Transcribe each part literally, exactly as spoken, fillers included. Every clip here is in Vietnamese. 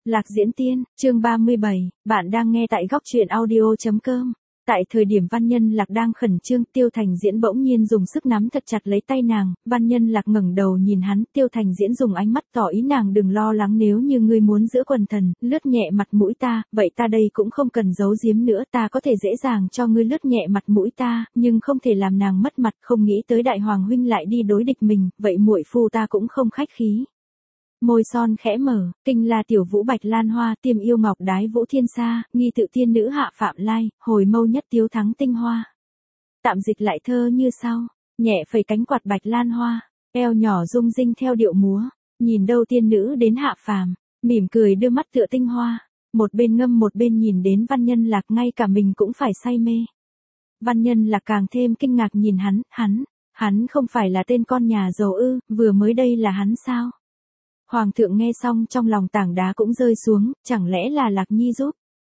Lạc Diễn Tiên, chương ba mươi bảy, bạn đang nghe tại góc truyện audio chấm com. Tại thời điểm Văn Nhân Lạc đang khẩn trương, Tiêu Thành Diễn bỗng nhiên dùng sức nắm thật chặt lấy tay nàng, Văn Nhân Lạc ngẩng đầu nhìn hắn, Tiêu Thành Diễn dùng ánh mắt tỏ ý nàng đừng lo lắng, nếu như ngươi muốn giữ quần thần, lướt nhẹ mặt mũi ta, vậy ta đây cũng không cần giấu giếm nữa, ta có thể dễ dàng cho ngươi lướt nhẹ mặt mũi ta, nhưng không thể làm nàng mất mặt, không nghĩ tới đại hoàng huynh lại đi đối địch mình, vậy muội phu ta cũng không khách khí. Môi son khẽ mở, kinh la tiểu vũ bạch lan hoa, tiêm yêu ngọc đái vũ thiên sa, nghi tự tiên nữ hạ phạm lai, hồi mâu nhất tiếu thắng tinh hoa. Tạm dịch lại thơ như sau, nhẹ phẩy cánh quạt bạch lan hoa, eo nhỏ rung rinh theo điệu múa, nhìn đâu tiên nữ đến hạ phàm, mỉm cười đưa mắt tựa tinh hoa, một bên ngâm một bên nhìn đến Văn Nhân Lạc, ngay cả mình cũng phải say mê. Văn Nhân Lạc càng thêm kinh ngạc nhìn hắn, hắn, hắn không phải là tên con nhà giàu ư, vừa mới đây là hắn sao? Hoàng thượng nghe xong trong lòng tảng đá cũng rơi xuống, chẳng lẽ là Lạc Nhi giúp?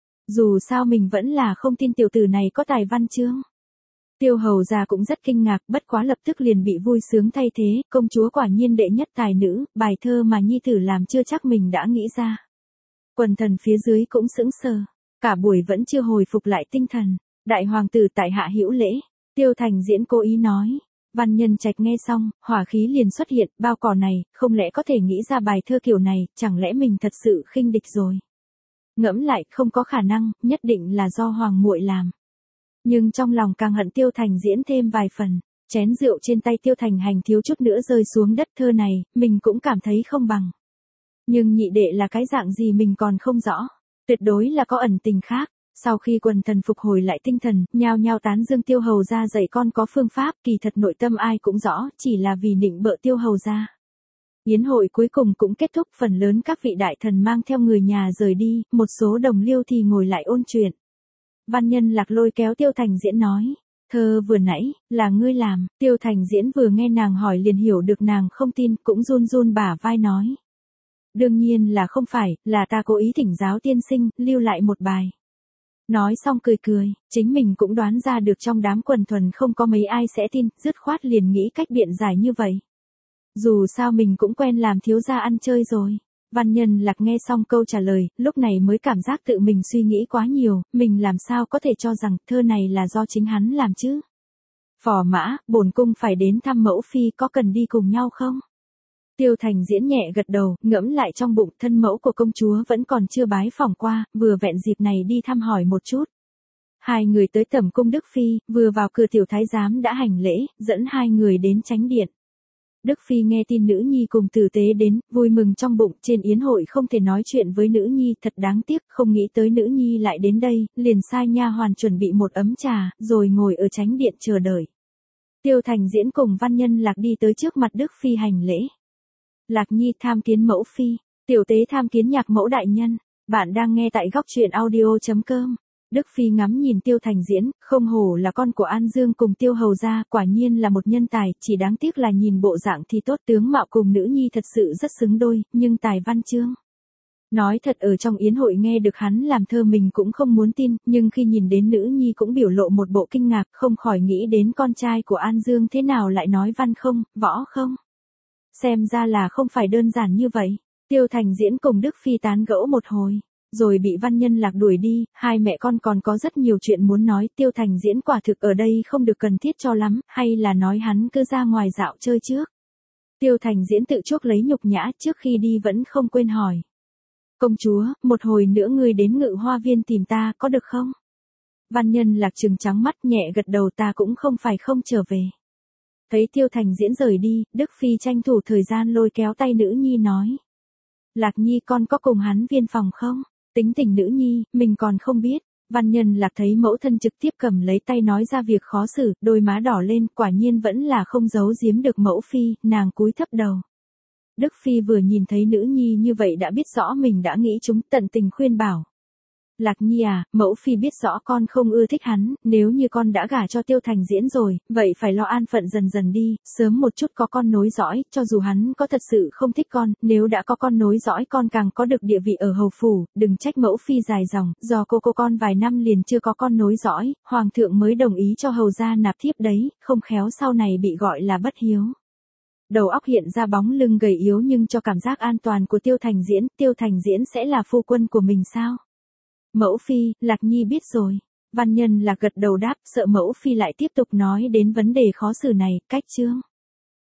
Dù sao mình vẫn là không tin tiểu tử này có tài văn chương. Tiêu hầu già cũng rất kinh ngạc, bất quá lập tức liền bị vui sướng thay thế, công chúa quả nhiên đệ nhất tài nữ, bài thơ mà Nhi tử làm chưa chắc mình đã nghĩ ra. Quần thần phía dưới cũng sững sờ, cả buổi vẫn chưa hồi phục lại tinh thần. Đại hoàng tử tại hạ hữu lễ, Tiêu Thành Diễn cố ý nói. Văn Nhân Trạch nghe xong, hỏa khí liền xuất hiện, bao cỏ này, không lẽ có thể nghĩ ra bài thơ kiểu này, chẳng lẽ mình thật sự khinh địch rồi. Ngẫm lại, không có khả năng, nhất định là do hoàng muội làm. Nhưng trong lòng càng hận Tiêu Thành Diễn thêm vài phần, chén rượu trên tay Tiêu Thành Hành thiếu chút nữa rơi xuống đất, thơ này, mình cũng cảm thấy không bằng. Nhưng nhị đệ là cái dạng gì mình còn không rõ, tuyệt đối là có ẩn tình khác. Sau khi quần thần phục hồi lại tinh thần, nhao nhao tán dương Tiêu hầu gia dạy con có phương pháp, kỳ thật nội tâm ai cũng rõ, chỉ là vì nịnh bợ Tiêu hầu gia. Yến hội cuối cùng cũng kết thúc, phần lớn các vị đại thần mang theo người nhà rời đi, một số đồng liêu thì ngồi lại ôn chuyện. Văn Nhân Lạc lôi kéo Tiêu Thành Diễn nói, thơ vừa nãy, là ngươi làm, Tiêu Thành Diễn vừa nghe nàng hỏi liền hiểu được nàng không tin, cũng run run bả vai nói. Đương nhiên là không phải, là ta cố ý thỉnh giáo tiên sinh, lưu lại một bài. Nói xong cười cười, chính mình cũng đoán ra được trong đám quần thuần không có mấy ai sẽ tin, dứt khoát liền nghĩ cách biện giải như vậy. Dù sao mình cũng quen làm thiếu gia ăn chơi rồi. Văn Nhân Lạc nghe xong câu trả lời, lúc này mới cảm giác tự mình suy nghĩ quá nhiều, mình làm sao có thể cho rằng thơ này là do chính hắn làm chứ. Phò mã, bổn cung phải đến thăm mẫu phi, có cần đi cùng nhau không? Tiêu Thành Diễn nhẹ gật đầu, ngẫm lại trong bụng, thân mẫu của công chúa vẫn còn chưa bái phỏng qua, vừa vẹn dịp này đi thăm hỏi một chút. Hai người tới tẩm cung Đức Phi, vừa vào cửa tiểu thái giám đã hành lễ, dẫn hai người đến chánh điện. Đức Phi nghe tin nữ nhi cùng tử tế đến, vui mừng trong bụng, trên yến hội không thể nói chuyện với nữ nhi, thật đáng tiếc, không nghĩ tới nữ nhi lại đến đây, liền sai nha hoàn chuẩn bị một ấm trà, rồi ngồi ở chánh điện chờ đợi. Tiêu Thành Diễn cùng Văn Nhân Lạc đi tới trước mặt Đức Phi hành lễ. Lạc Nhi tham kiến mẫu phi, tiểu tế tham kiến nhạc mẫu đại nhân, bạn đang nghe tại góc truyện audio chấm com. Đức Phi ngắm nhìn Tiêu Thành Diễn, không hổ là con của An Dương cùng Tiêu hầu gia, quả nhiên là một nhân tài, chỉ đáng tiếc là nhìn bộ dạng thì tốt, tướng mạo cùng nữ nhi thật sự rất xứng đôi, nhưng tài văn chương. Nói thật, ở trong yến hội nghe được hắn làm thơ mình cũng không muốn tin, nhưng khi nhìn đến nữ nhi cũng biểu lộ một bộ kinh ngạc, không khỏi nghĩ đến con trai của An Dương thế nào lại nói văn không, võ không. Xem ra là không phải đơn giản như vậy. Tiêu Thành Diễn cùng Đức Phi tán gẫu một hồi, rồi bị Văn Nhân Lạc đuổi đi, hai mẹ con còn có rất nhiều chuyện muốn nói, Tiêu Thành Diễn quả thực ở đây không được cần thiết cho lắm, hay là nói hắn cứ ra ngoài dạo chơi trước. Tiêu Thành Diễn tự chuốc lấy nhục nhã, trước khi đi vẫn không quên hỏi. Công chúa, một hồi nữa ngươi đến Ngự Hoa Viên tìm ta, có được không? Văn Nhân Lạc trừng trắng mắt nhẹ gật đầu, ta cũng không phải không trở về. Thấy Tiêu Thành Diễn rời đi, Đức Phi tranh thủ thời gian lôi kéo tay nữ nhi nói. Lạc Nhi, con có cùng hắn viên phòng không? Tính tình nữ nhi, mình còn không biết. Văn Nhân Lạc thấy mẫu thân trực tiếp cầm lấy tay nói ra việc khó xử, đôi má đỏ lên, quả nhiên vẫn là không giấu giếm được mẫu phi, nàng cúi thấp đầu. Đức Phi vừa nhìn thấy nữ nhi như vậy đã biết rõ mình đã nghĩ chúng, tận tình khuyên bảo. Lạc Nhi à, mẫu phi biết rõ con không ưa thích hắn, nếu như con đã gả cho Tiêu Thành Diễn rồi, vậy phải lo an phận dần dần đi, sớm một chút có con nối dõi, cho dù hắn có thật sự không thích con, nếu đã có con nối dõi con càng có được địa vị ở hầu phủ, đừng trách mẫu phi dài dòng, do cô cô con vài năm liền chưa có con nối dõi, hoàng thượng mới đồng ý cho hầu gia nạp thiếp đấy, không khéo sau này bị gọi là bất hiếu. Đầu óc hiện ra bóng lưng gầy yếu nhưng cho cảm giác an toàn của Tiêu Thành Diễn, Tiêu Thành Diễn sẽ là phu quân của mình sao? Mẫu phi, Lạc Nhi biết rồi. Văn Nhân Lạc gật đầu đáp, sợ Mẫu phi lại tiếp tục nói đến vấn đề khó xử này, cách chương.